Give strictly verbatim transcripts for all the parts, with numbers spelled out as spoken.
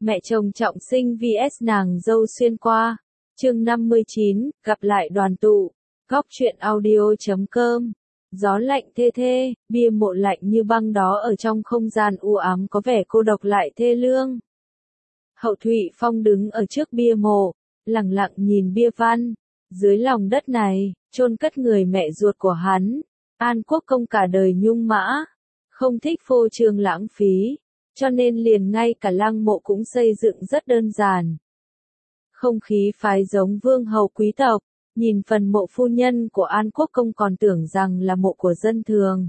Mẹ chồng trọng sinh vs nàng dâu xuyên qua. Chương năm mươi chín, gặp lại đoàn tụ. Góc truyện audio chấm com. Gió lạnh thê thê, bia mộ lạnh như băng đó ở trong không gian u ám có vẻ cô độc lại thê lương. Hậu Thụy Phong đứng ở trước bia mộ, lặng lặng nhìn bia văn. Dưới lòng đất này, chôn cất người mẹ ruột của hắn. An Quốc Công cả đời nhung mã, không thích phô trương lãng phí, cho nên liền ngay cả lăng mộ cũng xây dựng rất đơn giản. Không khí phái giống vương hầu quý tộc, nhìn phần mộ phu nhân của An Quốc Công còn tưởng rằng là mộ của dân thường.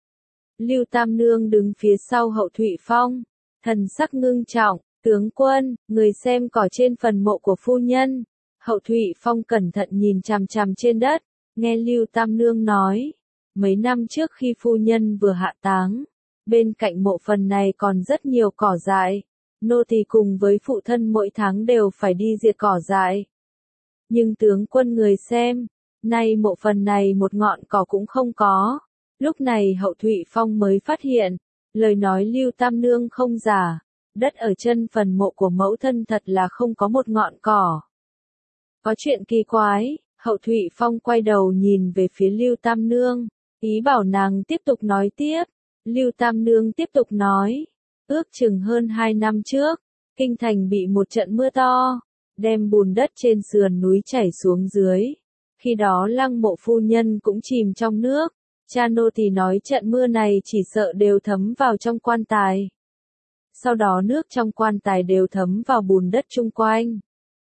Lưu Tam Nương đứng phía sau Hậu Thụy Phong, thần sắc ngưng trọng, tướng quân, người xem cỏ trên phần mộ của phu nhân. Hậu Thụy Phong cẩn thận nhìn chằm chằm trên đất, nghe Lưu Tam Nương nói, mấy năm trước khi phu nhân vừa hạ táng, bên cạnh mộ phần này còn rất nhiều cỏ dại, nô tỳ cùng với phụ thân mỗi tháng đều phải đi diệt cỏ dại. Nhưng tướng quân người xem, nay mộ phần này một ngọn cỏ cũng không có. Lúc này Hậu Thụy Phong mới phát hiện, lời nói Lưu Tam Nương không giả, đất ở chân phần mộ của mẫu thân thật là không có một ngọn cỏ. Có chuyện kỳ quái, Hậu Thụy Phong quay đầu nhìn về phía Lưu Tam Nương, ý bảo nàng tiếp tục nói tiếp. Lưu Tam Nương tiếp tục nói, ước chừng hơn hai năm trước, kinh thành bị một trận mưa to, đem bùn đất trên sườn núi chảy xuống dưới. Khi đó lăng mộ phu nhân cũng chìm trong nước, cha nô tỳ nói trận mưa này chỉ sợ đều thấm vào trong quan tài. Sau đó nước trong quan tài đều thấm vào bùn đất chung quanh.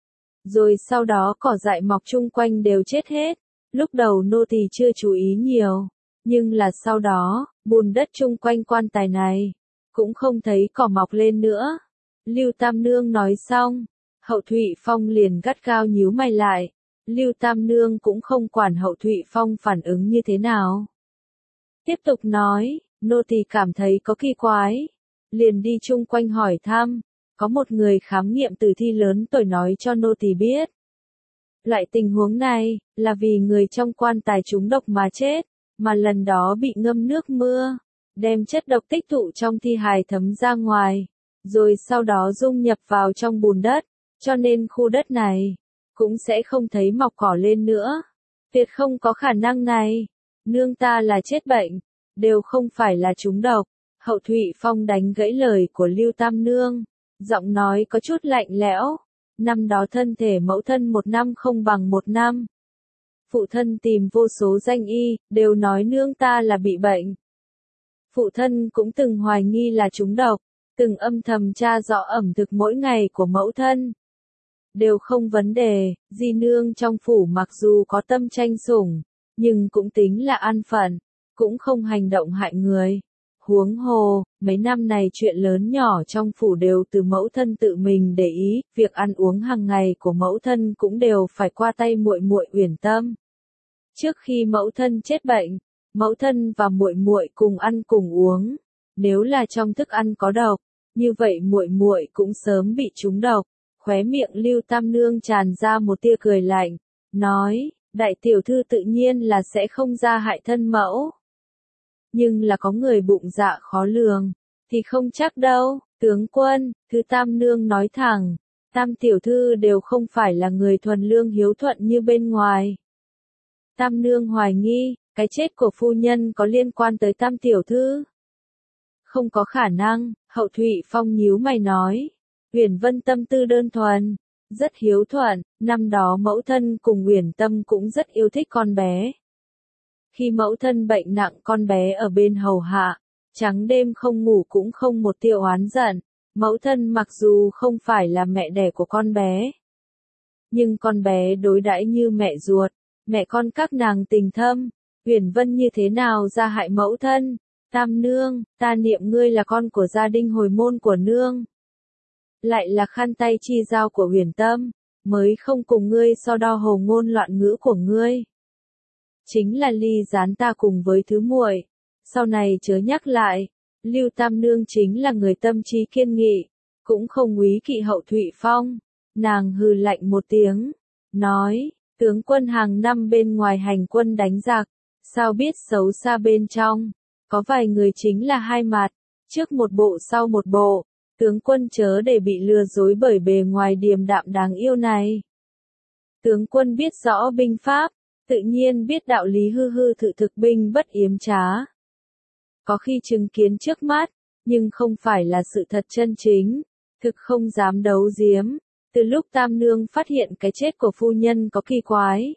Rồi sau đó cỏ dại mọc chung quanh đều chết hết, lúc đầu nô tỳ chưa chú ý nhiều, nhưng là sau đó, bùn đất chung quanh quan tài này, cũng không thấy cỏ mọc lên nữa. Lưu Tam Nương nói xong, Hậu Thụy Phong liền gắt gao nhíu mày lại, Lưu Tam Nương cũng không quản Hậu Thụy Phong phản ứng như thế nào. Tiếp tục nói, nô tỳ cảm thấy có kỳ quái, liền đi chung quanh hỏi thăm, có một người khám nghiệm tử thi lớn tuổi nói cho nô tỳ biết. Loại tình huống này, là vì người trong quan tài trúng độc mà chết, mà lần đó bị ngâm nước mưa, đem chất độc tích tụ trong thi hài thấm ra ngoài, rồi sau đó dung nhập vào trong bùn đất, cho nên khu đất này, cũng sẽ không thấy mọc cỏ lên nữa. Tuyệt không có khả năng này, nương ta là chết bệnh, đều không phải là trúng độc. Hậu Thụy Phong đánh gãy lời của Lưu Tam Nương, giọng nói có chút lạnh lẽo, năm đó thân thể mẫu thân một năm không bằng một năm. Phụ thân tìm vô số danh y, đều nói nương ta là bị bệnh. Phụ thân cũng từng hoài nghi là trúng độc, từng âm thầm tra rõ ẩm thực mỗi ngày của mẫu thân. Đều không vấn đề, di nương trong phủ mặc dù có tâm tranh sủng, nhưng cũng tính là an phận, cũng không hành động hại người. Huống hồ, mấy năm này chuyện lớn nhỏ trong phủ đều từ mẫu thân tự mình để ý, việc ăn uống hàng ngày của mẫu thân cũng đều phải qua tay muội muội Uyển Tâm. Trước khi mẫu thân chết bệnh, mẫu thân và muội muội cùng ăn cùng uống, nếu là trong thức ăn có độc, như vậy muội muội cũng sớm bị trúng độc. Khóe miệng Lưu Tam Nương tràn ra một tia cười lạnh, nói, đại tiểu thư tự nhiên là sẽ không ra hại thân mẫu. Nhưng là có người bụng dạ khó lường, thì không chắc đâu. Tướng quân, thứ Tam Nương nói thẳng, Tam tiểu thư đều không phải là người thuần lương hiếu thuận như bên ngoài. Tam Nương hoài nghi, cái chết của phu nhân có liên quan tới Tam tiểu thư. Không có khả năng, Hậu Thụy Phong nhíu mày nói. Uyển Vân tâm tư đơn thuần, rất hiếu thuận, năm đó mẫu thân cùng Uyển Tâm cũng rất yêu thích con bé. Khi mẫu thân bệnh nặng con bé ở bên hầu hạ, trắng đêm không ngủ cũng không một tia oán giận, mẫu thân mặc dù không phải là mẹ đẻ của con bé. Nhưng con bé đối đãi như mẹ ruột, mẹ con các nàng tình thâm, Uyển Vân như thế nào ra hại mẫu thân. Tam Nương, ta niệm ngươi là con của gia đình hồi môn của nương. Lại là khăn tay chi giao của Uyển Tâm, mới không cùng ngươi so đo hồ ngôn loạn ngữ của ngươi. Chính là ly gián ta cùng với thứ muội, sau này chớ nhắc lại. Lưu Tam Nương chính là người tâm trí kiên nghị, cũng không úy kỵ Hậu Thụy Phong. Nàng hừ lạnh một tiếng, nói, tướng quân hàng năm bên ngoài hành quân đánh giặc, sao biết xấu xa bên trong, có vài người chính là hai mặt, trước một bộ sau một bộ, Tướng quân chớ để bị lừa dối bởi bề ngoài điềm đạm đáng yêu này. Tướng quân biết rõ binh pháp, tự nhiên biết đạo lý hư hư thực thực binh bất yếm trá. Có khi chứng kiến trước mắt, nhưng không phải là sự thật chân chính, thực không dám đấu giếm. Từ lúc Tam Nương phát hiện cái chết của phu nhân có kỳ quái.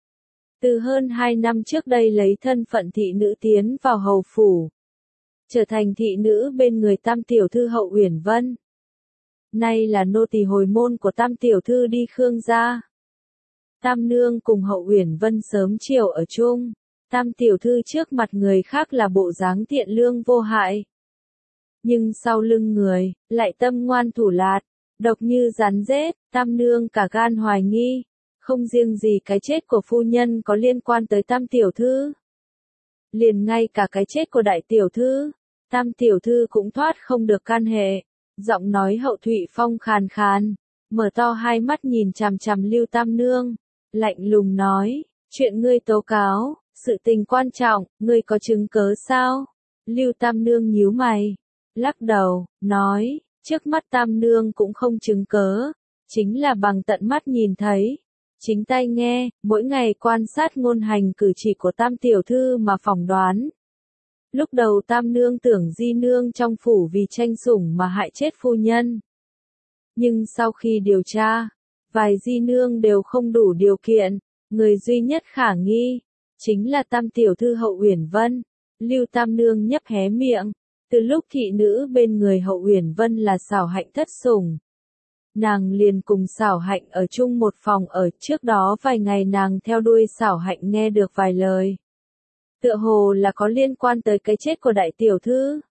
Từ hơn hai năm trước đây lấy thân phận thị nữ tiến vào hầu phủ. Trở thành thị nữ bên người Tam Tiểu Thư Hậu Uyển Vân. Nay là nô tỳ hồi môn của Tam Tiểu Thư đi Khương gia. Tam Nương cùng Hậu Uyển Vân sớm chiều ở chung. Tam Tiểu Thư trước mặt người khác là bộ dáng thiện lương vô hại. Nhưng sau lưng người, lại tâm ngoan thủ lạt, độc như rắn rết. Tam Nương cả gan hoài nghi. Không riêng gì cái chết của phu nhân có liên quan tới Tam Tiểu Thư. Liền ngay cả cái chết của Đại Tiểu Thư, Tam Tiểu Thư cũng thoát không được can hệ. Giọng nói Hậu Thụy Phong khàn khàn, mở to hai mắt nhìn chằm chằm Lưu Tam Nương, lạnh lùng nói, chuyện ngươi tố cáo, sự tình quan trọng, ngươi có chứng cớ sao? Lưu Tam Nương nhíu mày, lắc đầu, nói, trước mắt Tam Nương cũng không chứng cớ, chính là bằng tận mắt nhìn thấy, chính tai nghe, mỗi ngày quan sát ngôn hành cử chỉ của Tam Tiểu Thư mà phỏng đoán. Lúc đầu Tam Nương tưởng Di Nương trong phủ vì tranh sủng mà hại chết phu nhân. Nhưng sau khi điều tra, vài Di Nương đều không đủ điều kiện, người duy nhất khả nghi, chính là Tam Tiểu Thư Hậu Uyển Vân. Lưu Tam Nương nhấp hé miệng, từ lúc thị nữ bên người Hậu Uyển Vân là Xảo Hạnh thất sủng. Nàng liền cùng Xảo Hạnh ở chung một phòng ở, trước đó vài ngày nàng theo đuôi Xảo Hạnh nghe được vài lời. Tựa hồ là có liên quan tới cái chết của Đại Tiểu Thư.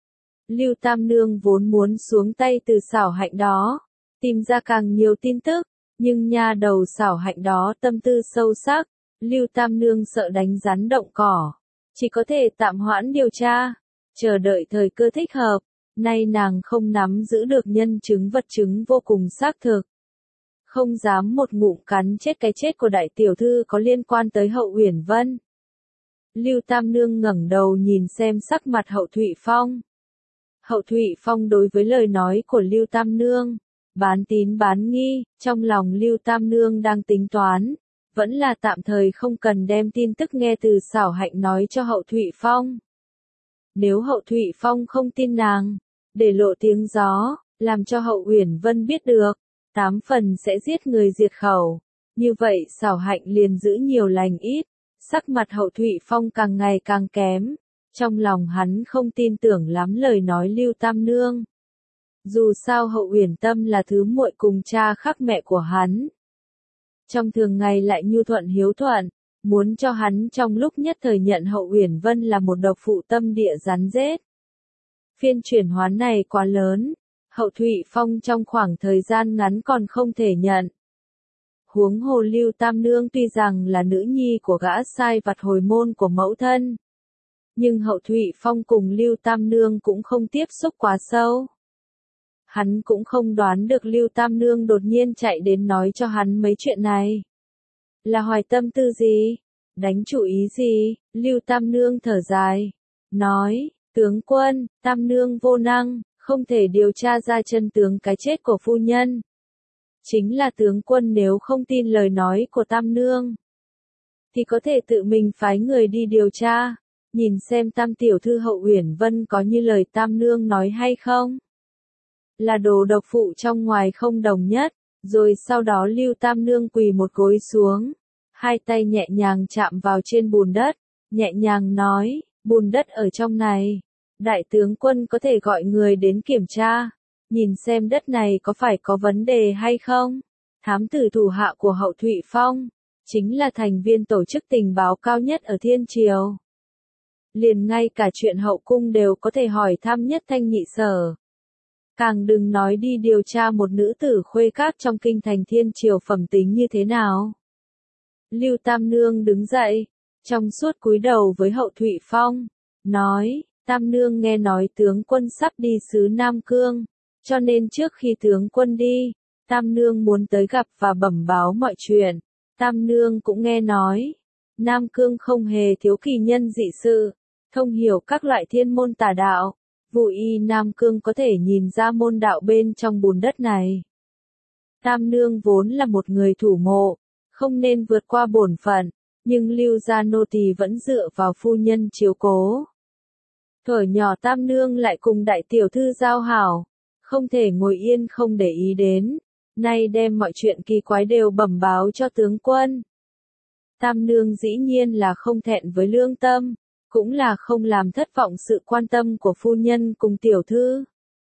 Lưu Tam Nương vốn muốn xuống tay từ Xảo Hạnh đó, tìm ra càng nhiều tin tức, nhưng nha đầu Xảo Hạnh đó tâm tư sâu sắc, Lưu Tam Nương sợ đánh rắn động cỏ, chỉ có thể tạm hoãn điều tra, chờ đợi thời cơ thích hợp. Nay nàng không nắm giữ được nhân chứng vật chứng vô cùng xác thực, không dám một ngụm cắn chết cái chết của Đại Tiểu Thư có liên quan tới Hậu Uyển Vân. Lưu Tam Nương ngẩng đầu nhìn xem sắc mặt Hậu Thụy Phong. Hậu Thụy Phong đối với lời nói của Lưu Tam Nương, bán tín bán nghi, trong lòng Lưu Tam Nương đang tính toán, vẫn là tạm thời không cần đem tin tức nghe từ Xảo Hạnh nói cho Hậu Thụy Phong. Nếu Hậu Thụy Phong không tin nàng, để lộ tiếng gió, làm cho Hậu Uyển Vân biết được, tám phần sẽ giết người diệt khẩu. Như vậy Xảo Hạnh liền giữ nhiều lành ít, sắc mặt Hậu Thụy Phong càng ngày càng kém, trong lòng hắn không tin tưởng lắm lời nói Lưu Tam Nương. Dù sao Hậu Uyển Tâm là thứ muội cùng cha khác mẹ của hắn. Trong thường ngày lại nhu thuận hiếu thuận, muốn cho hắn trong lúc nhất thời nhận Hậu Uyển Vân là một độc phụ tâm địa rắn rết. Phiên chuyển hoán này quá lớn, Hậu Thụy Phong trong khoảng thời gian ngắn còn không thể nhận. Huống hồ Lưu Tam Nương tuy rằng là nữ nhi của gã sai vặt hồi môn của mẫu thân, nhưng Hậu Thụy Phong cùng Lưu Tam Nương cũng không tiếp xúc quá sâu. Hắn cũng không đoán được Lưu Tam Nương đột nhiên chạy đến nói cho hắn mấy chuyện này. Là hoài tâm tư gì? Đánh chủ ý gì? Lưu Tam Nương thở dài, nói, tướng quân, Tam Nương vô năng, không thể điều tra ra chân tướng cái chết của phu nhân. Chính là tướng quân nếu không tin lời nói của Tam Nương, thì có thể tự mình phái người đi điều tra, nhìn xem Tam Tiểu Thư Hậu Uyển Vân có như lời Tam Nương nói hay không. Là đồ độc phụ trong ngoài không đồng nhất, rồi sau đó Lưu Tam Nương quỳ một gối xuống, hai tay nhẹ nhàng chạm vào trên bùn đất, nhẹ nhàng nói, bùn đất ở trong này, đại tướng quân có thể gọi người đến kiểm tra, nhìn xem đất này có phải có vấn đề hay không. Thám tử thủ hạ của Hậu Thụy Phong, chính là thành viên tổ chức tình báo cao nhất ở Thiên Triều. Liền ngay cả chuyện hậu cung đều có thể hỏi thăm nhất thanh nhị sở. Càng đừng nói đi điều tra một nữ tử khuê các trong kinh thành Thiên Triều phẩm tính như thế nào. Lưu Tam Nương đứng dậy, trong suốt cúi đầu với Hậu Thụy Phong, nói, Tam Nương nghe nói tướng quân sắp đi xứ Nam Cương, cho nên trước khi tướng quân đi, Tam Nương muốn tới gặp và bẩm báo mọi chuyện. Tam Nương cũng nghe nói, Nam Cương không hề thiếu kỳ nhân dị sự, thông hiểu các loại thiên môn tà đạo, Vụ y Nam Cương có thể nhìn ra môn đạo bên trong bùn đất này. Tam nương vốn là một người thủ mộ, không nên vượt qua bổn phận, nhưng lưu gia nô tỳ vẫn dựa vào phu nhân chiếu cố. Thuở nhỏ tam nương lại cùng đại tiểu thư giao hảo, không thể ngồi yên không để ý đến, nay đem mọi chuyện kỳ quái đều bẩm báo cho tướng quân. Tam nương dĩ nhiên là không thẹn với lương tâm, cũng là không làm thất vọng sự quan tâm của phu nhân cùng tiểu thư.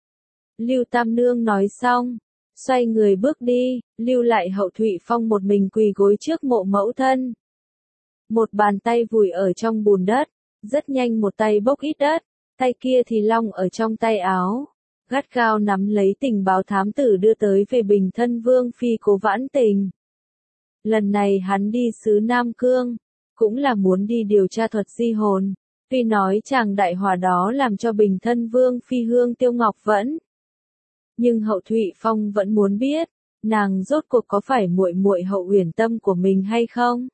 Lưu tam nương nói xong, xoay người bước đi, lưu lại Hậu Thụy Phong một mình quỳ gối trước mộ mẫu thân. Một bàn tay vùi ở trong bùn đất, rất nhanh một tay bốc ít đất, tay kia thì long ở trong tay áo, gắt gao nắm lấy tình báo thám tử đưa tới về Bình Thân Vương phi Cố Vãn Tình. Lần này hắn đi xứ Nam Cương, cũng là muốn đi điều tra thuật di hồn, tuy nói chàng đại hỏa đó làm cho Bình Thân Vương phi Hương Tiêu Ngọc vẫn. Nhưng Hậu Thụy Phong vẫn muốn biết, nàng rốt cuộc có phải muội muội Hậu Uyển Tâm của mình hay không?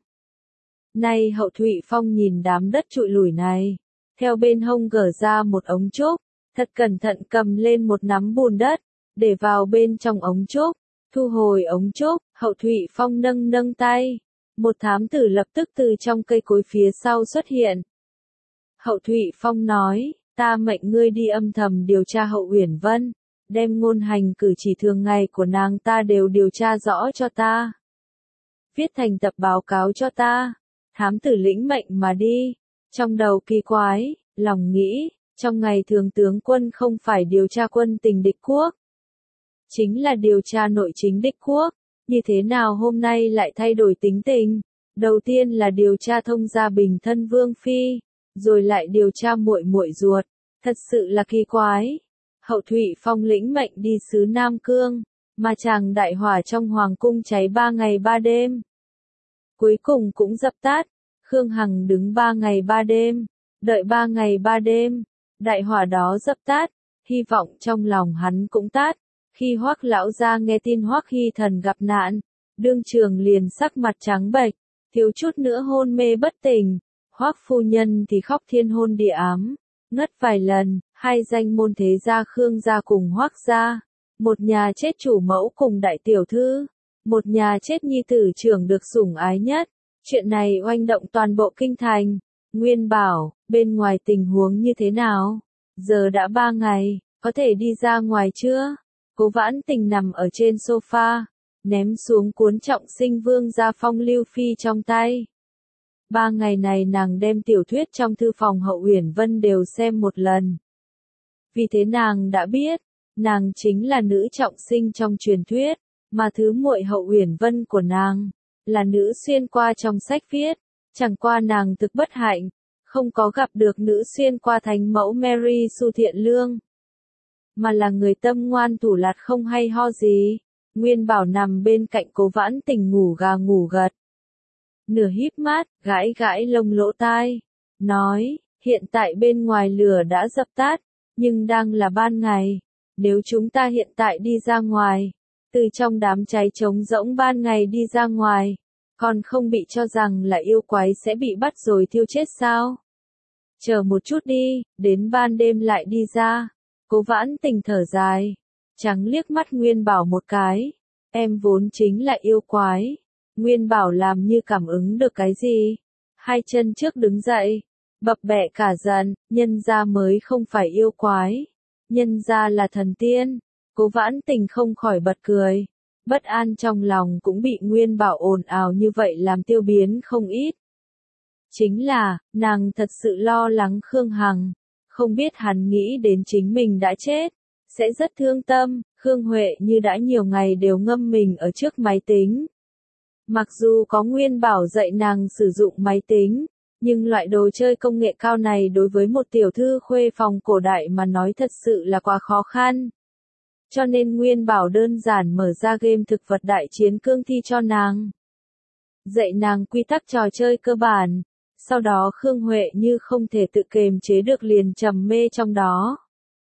Nay Hậu Thụy Phong nhìn đám đất trụi lủi này, theo bên hông gỡ ra một ống trúc, thật cẩn thận cầm lên một nắm bùn đất, để vào bên trong ống trúc, thu hồi ống trúc, Hậu Thụy Phong nâng nâng tay, một thám tử lập tức từ trong cây cối phía sau xuất hiện. Hậu Thụy Phong nói, ta mệnh ngươi đi âm thầm điều tra Hậu Uyển Vân, đem ngôn hành cử chỉ thường ngày của nàng ta đều điều tra rõ cho ta. Viết thành tập báo cáo cho ta. Thám tử lĩnh mệnh mà đi, trong đầu kỳ quái, lòng nghĩ, trong ngày thường tướng quân không phải điều tra quân tình địch quốc, chính là điều tra nội chính địch quốc, như thế nào hôm nay lại thay đổi tính tình, đầu tiên là điều tra thông gia Bình Thân Vương phi, rồi lại điều tra muội muội ruột, thật sự là kỳ quái. Hậu Thụy Phong lĩnh mệnh đi xứ Nam Cương, mà chàng đại hỏa trong hoàng cung cháy ba ngày ba đêm. Cuối cùng cũng dập tắt, Khương Hằng đứng ba ngày ba đêm, đợi ba ngày ba đêm, đại hỏa đó dập tắt, hy vọng trong lòng hắn cũng tắt. Khi Hoắc lão gia nghe tin Hoắc Hy Thần gặp nạn, đương trường liền sắc mặt trắng bệch, thiếu chút nữa hôn mê bất tỉnh. Hoắc phu nhân thì khóc thiên hôn địa ám, ngất vài lần. Hai danh môn thế gia Khương gia cùng Hoắc gia, một nhà chết chủ mẫu cùng đại tiểu thư, một nhà chết nhi tử trưởng được sủng ái nhất. Chuyện này oanh động toàn bộ kinh thành. Nguyên bảo, bên ngoài tình huống như thế nào? Giờ đã ba ngày, có thể đi ra ngoài chưa? Cố Vãn Tình nằm ở trên sofa, ném xuống cuốn Trọng Sinh Vương gia phong lưu phi trong tay. Ba ngày này nàng đem tiểu thuyết trong thư phòng Hậu Uyển Vân đều xem một lần. Vì thế nàng đã biết, nàng chính là nữ trọng sinh trong truyền thuyết, mà thứ muội Hậu Uyển Vân của nàng là nữ xuyên qua trong sách viết, chẳng qua nàng thực bất hạnh, không có gặp được nữ xuyên qua thánh mẫu Mary Sue thiện lương, mà là người tâm ngoan thủ lạt không hay ho gì. Nguyên bảo nằm bên cạnh Cố Vãn Tình ngủ gà ngủ gật, nửa híp mắt, gãi gãi lông lỗ tai, nói, hiện tại bên ngoài lửa đã dập tắt, nhưng đang là ban ngày, nếu chúng ta hiện tại đi ra ngoài, từ trong đám cháy trống rỗng ban ngày đi ra ngoài, còn không bị cho rằng là yêu quái sẽ bị bắt rồi thiêu chết sao? Chờ một chút đi, đến ban đêm lại đi ra. Cố Vãn Tình thở dài, trắng liếc mắt Nguyên Bảo một cái, em vốn chính là yêu quái. Nguyên Bảo làm như cảm ứng được cái gì, hai chân trước đứng dậy, bập bẹ cả giận, nhân gia mới không phải yêu quái, nhân gia là thần tiên. Cố Vãn Tình không khỏi bật cười, bất an trong lòng cũng bị Nguyên Bảo ồn ào như vậy làm tiêu biến không ít. Chính là, nàng thật sự lo lắng Khương Hằng, không biết hắn nghĩ đến chính mình đã chết, sẽ rất thương tâm. Khương Huệ như đã nhiều ngày đều ngâm mình ở trước máy tính. Mặc dù có Nguyên Bảo dạy nàng sử dụng máy tính, nhưng loại đồ chơi công nghệ cao này đối với một tiểu thư khuê phòng cổ đại mà nói thật sự là quá khó khăn. Cho nên Nguyên Bảo đơn giản mở ra game thực vật đại chiến cương thi cho nàng. Dạy nàng quy tắc trò chơi cơ bản, sau đó Khương Huệ như không thể tự kềm chế được liền trầm mê trong đó.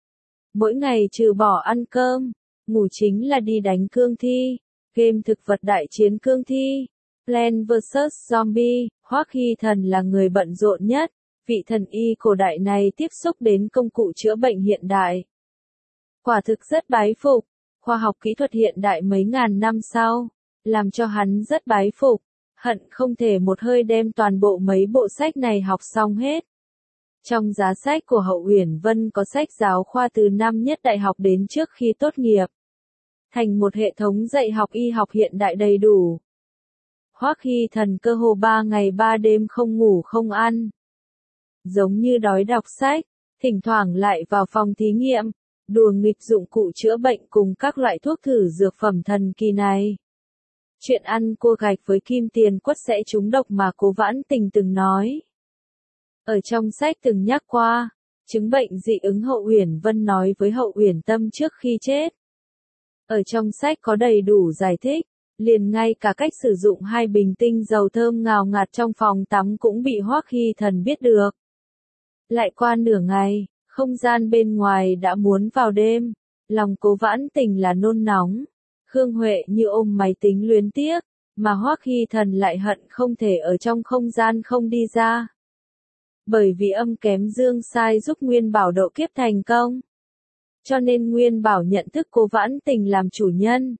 Mỗi ngày trừ bỏ ăn cơm, ngủ chính là đi đánh cương thi. Game thực vật đại chiến cương thi, Plants vs Zombie, Hoắc Hy Thần là người bận rộn nhất, vị thần y cổ đại này tiếp xúc đến công cụ chữa bệnh hiện đại. Quả thực rất bái phục, khoa học kỹ thuật hiện đại mấy ngàn năm sau, làm cho hắn rất bái phục, hận không thể một hơi đem toàn bộ mấy bộ sách này học xong hết. Trong giá sách của Hậu Uyển Vân có sách giáo khoa từ năm nhất đại học đến trước khi tốt nghiệp, thành một hệ thống dạy học y học hiện đại đầy đủ. Hoắc Hy Thần cơ hồ ba ngày ba đêm không ngủ không ăn. Giống như đói đọc sách, thỉnh thoảng lại vào phòng thí nghiệm, đùa nghịch dụng cụ chữa bệnh cùng các loại thuốc thử dược phẩm thần kỳ này. Chuyện ăn cua gạch với kim tiền quất sẽ trúng độc mà Cố Vãn Tình từng nói. Ở trong sách từng nhắc qua, chứng bệnh dị ứng Hậu Uyển Vân nói với Hậu Uyển Tâm trước khi chết. Ở trong sách có đầy đủ giải thích, liền ngay cả cách sử dụng hai bình tinh dầu thơm ngào ngạt trong phòng tắm cũng bị Hoắc Hy Thần biết được. Lại qua nửa ngày, không gian bên ngoài đã muốn vào đêm, lòng Cố Vãn Tình là nôn nóng. Khương Huệ như ôm máy tính luyến tiếc, mà Hoắc Hy Thần lại hận không thể ở trong không gian không đi ra. Bởi vì âm kém dương sai giúp Nguyên Bảo độ kiếp thành công. Cho nên Nguyên Bảo nhận thức Cố Vãn Tình làm chủ nhân.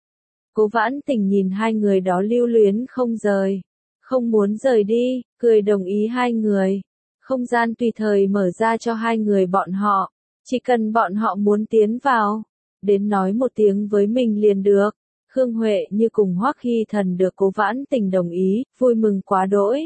Cố Vãn Tình nhìn hai người đó lưu luyến không rời, không muốn rời đi, cười đồng ý hai người. Không gian tùy thời mở ra cho hai người bọn họ, chỉ cần bọn họ muốn tiến vào, đến nói một tiếng với mình liền được. Khương Huệ như cùng Hoắc Hy Thần được Cố Vãn Tình đồng ý, vui mừng quá đỗi.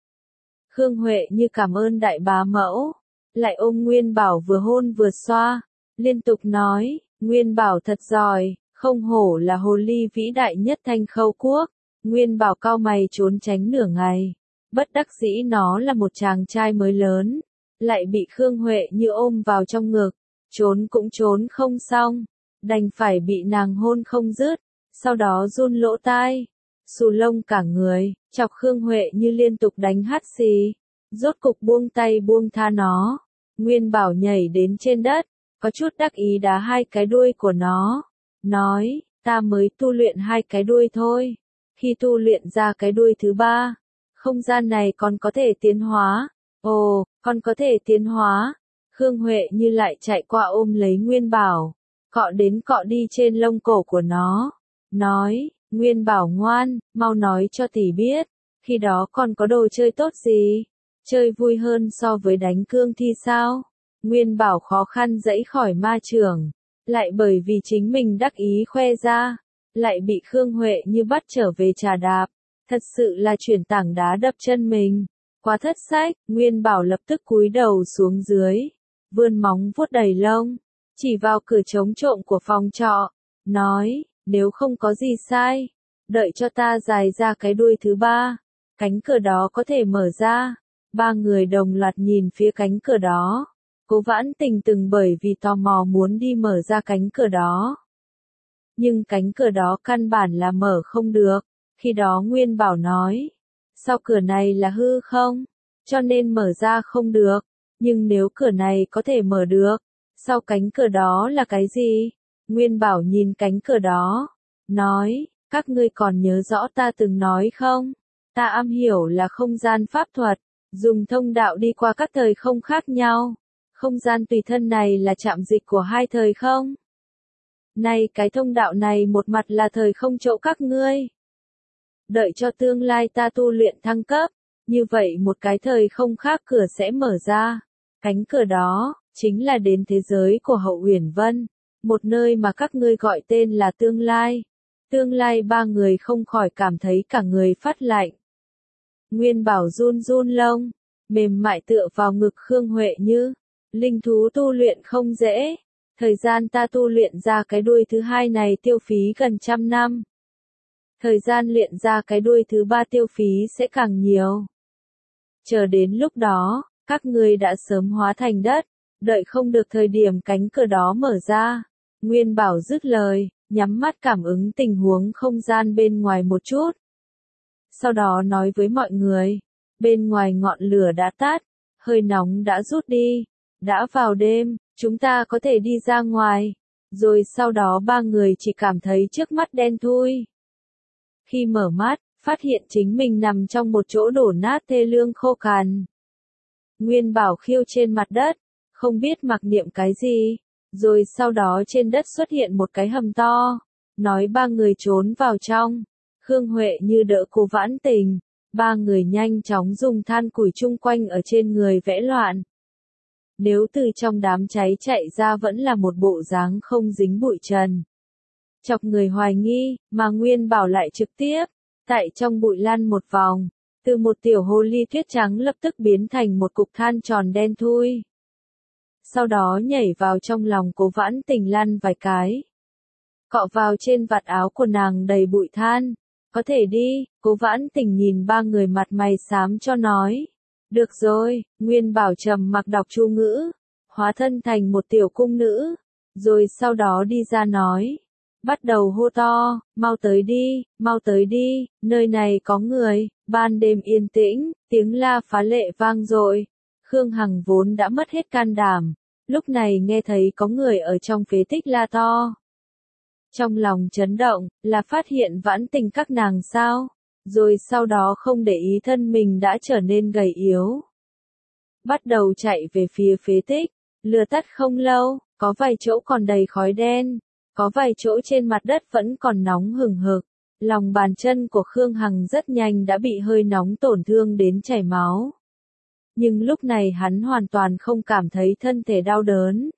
Khương Huệ như cảm ơn đại bá mẫu, lại ôm Nguyên Bảo vừa hôn vừa xoa, liên tục nói, Nguyên Bảo thật giỏi, không hổ là hồ ly vĩ đại nhất Thanh Khâu Quốc. Nguyên Bảo cau mày trốn tránh nửa ngày, bất đắc dĩ nó là một chàng trai mới lớn, lại bị Khương Huệ như ôm vào trong ngực, trốn cũng trốn không xong, đành phải bị nàng hôn không dứt, sau đó run lỗ tai, xù lông cả người, chọc Khương Huệ như liên tục đánh hắt xì, rốt cục buông tay buông tha nó. Nguyên Bảo nhảy đến trên đất, có chút đắc ý đá hai cái đuôi của nó, nói, ta mới tu luyện hai cái đuôi thôi, khi tu luyện ra cái đuôi thứ ba, không gian này còn có thể tiến hóa. Ồ, còn có thể tiến hóa. Khương Huệ như lại chạy qua ôm lấy Nguyên Bảo, cọ đến cọ đi trên lông cổ của nó, nói, Nguyên Bảo ngoan, mau nói cho tỷ biết, khi đó còn có đồ chơi tốt gì, chơi vui hơn so với đánh cương thi sao? Nguyên Bảo khó khăn dẫy khỏi ma trường, lại bởi vì chính mình đắc ý khoe ra, lại bị Khương Huệ như bắt trở về trà đạp, thật sự là chuyển tảng đá đập chân mình. Quá thất sách, Nguyên Bảo lập tức cúi đầu xuống dưới, vươn móng vuốt đầy lông, chỉ vào cửa trống trộm của phòng trọ, nói, nếu không có gì sai, đợi cho ta dài ra cái đuôi thứ ba, cánh cửa đó có thể mở ra. Ba người đồng loạt nhìn phía cánh cửa đó. Cố Vãn Tình từng bởi vì tò mò muốn đi mở ra cánh cửa đó. Nhưng cánh cửa đó căn bản là mở không được. Khi đó Nguyên Bảo nói, sao cửa này là hư không, cho nên mở ra không được. Nhưng nếu cửa này có thể mở được, sao cánh cửa đó là cái gì? Nguyên Bảo nhìn cánh cửa đó, nói, các ngươi còn nhớ rõ ta từng nói không? Ta am hiểu là không gian pháp thuật, dùng thông đạo đi qua các thời không khác nhau. Không gian tùy thân này là trạm dịch của hai thời không? Này cái thông đạo này một mặt là thời không chỗ các ngươi. Đợi cho tương lai ta tu luyện thăng cấp, như vậy một cái thời không khác cửa sẽ mở ra. Cánh cửa đó, chính là đến thế giới của Hậu Uyển Vân, một nơi mà các ngươi gọi tên là tương lai. Tương lai ba người không khỏi cảm thấy cả người phát lạnh. Nguyên Bảo run run lông, mềm mại tựa vào ngực Khương Huệ như, linh thú tu luyện không dễ, thời gian ta tu luyện ra cái đuôi thứ hai này tiêu phí gần trăm năm. Thời gian luyện ra cái đuôi thứ ba tiêu phí sẽ càng nhiều. Chờ đến lúc đó, các ngươi đã sớm hóa thành đất, đợi không được thời điểm cánh cửa đó mở ra. Nguyên Bảo dứt lời, nhắm mắt cảm ứng tình huống không gian bên ngoài một chút. Sau đó nói với mọi người, bên ngoài ngọn lửa đã tắt, hơi nóng đã rút đi, đã vào đêm, chúng ta có thể đi ra ngoài. Rồi sau đó ba người chỉ cảm thấy trước mắt đen thui. Khi mở mắt, phát hiện chính mình nằm trong một chỗ đổ nát thê lương khô cằn. Nguyên Bảo khiêu trên mặt đất, không biết mặc niệm cái gì, rồi sau đó trên đất xuất hiện một cái hầm to, nói ba người trốn vào trong. Khương Huệ Như đỡ Cố Vãn Tình, ba người nhanh chóng dùng than củi chung quanh ở trên người vẽ loạn. Nếu từ trong đám cháy chạy ra vẫn là một bộ dáng không dính bụi trần, chọc người hoài nghi, mà Nguyên Bảo lại trực tiếp, tại trong bụi lăn một vòng, từ một tiểu hồ ly tuyết trắng lập tức biến thành một cục than tròn đen thui. Sau đó nhảy vào trong lòng Cố Vãn Tình lăn vài cái, cọ vào trên vạt áo của nàng đầy bụi than. Có thể đi, Cố Vãn Tình nhìn ba người mặt mày xám cho nói. Được rồi, Nguyên Bảo trầm mặc đọc chú ngữ, hóa thân thành một tiểu cung nữ, rồi sau đó đi ra nói. Bắt đầu hô to, mau tới đi, mau tới đi, nơi này có người. Ban đêm yên tĩnh, tiếng la phá lệ vang dội. Khương Hằng vốn đã mất hết can đảm, lúc này nghe thấy có người ở trong phế tích la to. Trong lòng chấn động, là phát hiện Vãn Tình các nàng sao, rồi sau đó không để ý thân mình đã trở nên gầy yếu. Bắt đầu chạy về phía phế tích, lửa tắt không lâu, có vài chỗ còn đầy khói đen, có vài chỗ trên mặt đất vẫn còn nóng hừng hực. Lòng bàn chân của Khương Hằng rất nhanh đã bị hơi nóng tổn thương đến chảy máu. Nhưng lúc này hắn hoàn toàn không cảm thấy thân thể đau đớn.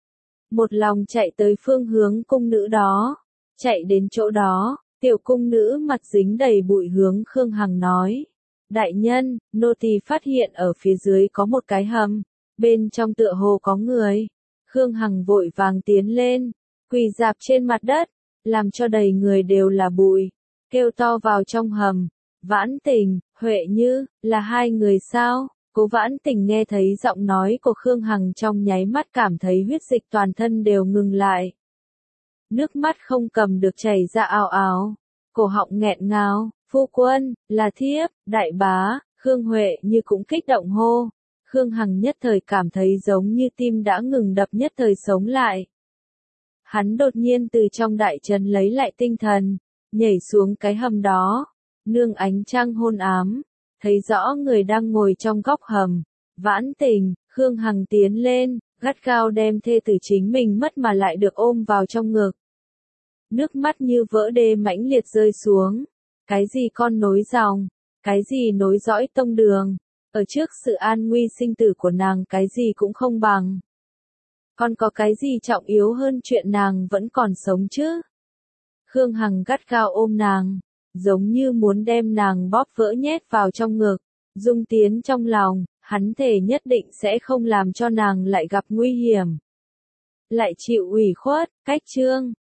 Một lòng chạy tới phương hướng cung nữ đó. Chạy đến chỗ đó, tiểu cung nữ mặt dính đầy bụi hướng Khương Hằng nói. Đại nhân, nô tỳ phát hiện ở phía dưới có một cái hầm, bên trong tựa hồ có người. Khương Hằng vội vàng tiến lên, quỳ rạp trên mặt đất, làm cho đầy người đều là bụi, kêu to vào trong hầm. Vãn Tình, Huệ Như, là hai người sao? Cố Vãn Tình nghe thấy giọng nói của Khương Hằng trong nháy mắt cảm thấy huyết dịch toàn thân đều ngừng lại. Nước mắt không cầm được chảy ra ào ào, cổ họng nghẹn ngào, phu quân, là thiếp, đại bá. Khương Huệ Như cũng kích động hô. Khương Hằng nhất thời cảm thấy giống như tim đã ngừng đập, nhất thời sống lại. Hắn đột nhiên từ trong đại trấn lấy lại tinh thần, nhảy xuống cái hầm đó, nương ánh trăng hôn ám, thấy rõ người đang ngồi trong góc hầm. Vãn Tình, Khương Hằng tiến lên, gắt gao đem thê tử chính mình mất mà lại được ôm vào trong ngực. Nước mắt như vỡ đê mãnh liệt rơi xuống. Cái gì con nối dòng, cái gì nối dõi tông đường, ở trước sự an nguy sinh tử của nàng cái gì cũng không bằng. Còn có cái gì trọng yếu hơn chuyện nàng vẫn còn sống chứ? Khương Hằng gắt gao ôm nàng, giống như muốn đem nàng bóp vỡ nhét vào trong ngực, dung tiến trong lòng, hắn thề nhất định sẽ không làm cho nàng lại gặp nguy hiểm, lại chịu ủy khuất. Cách chương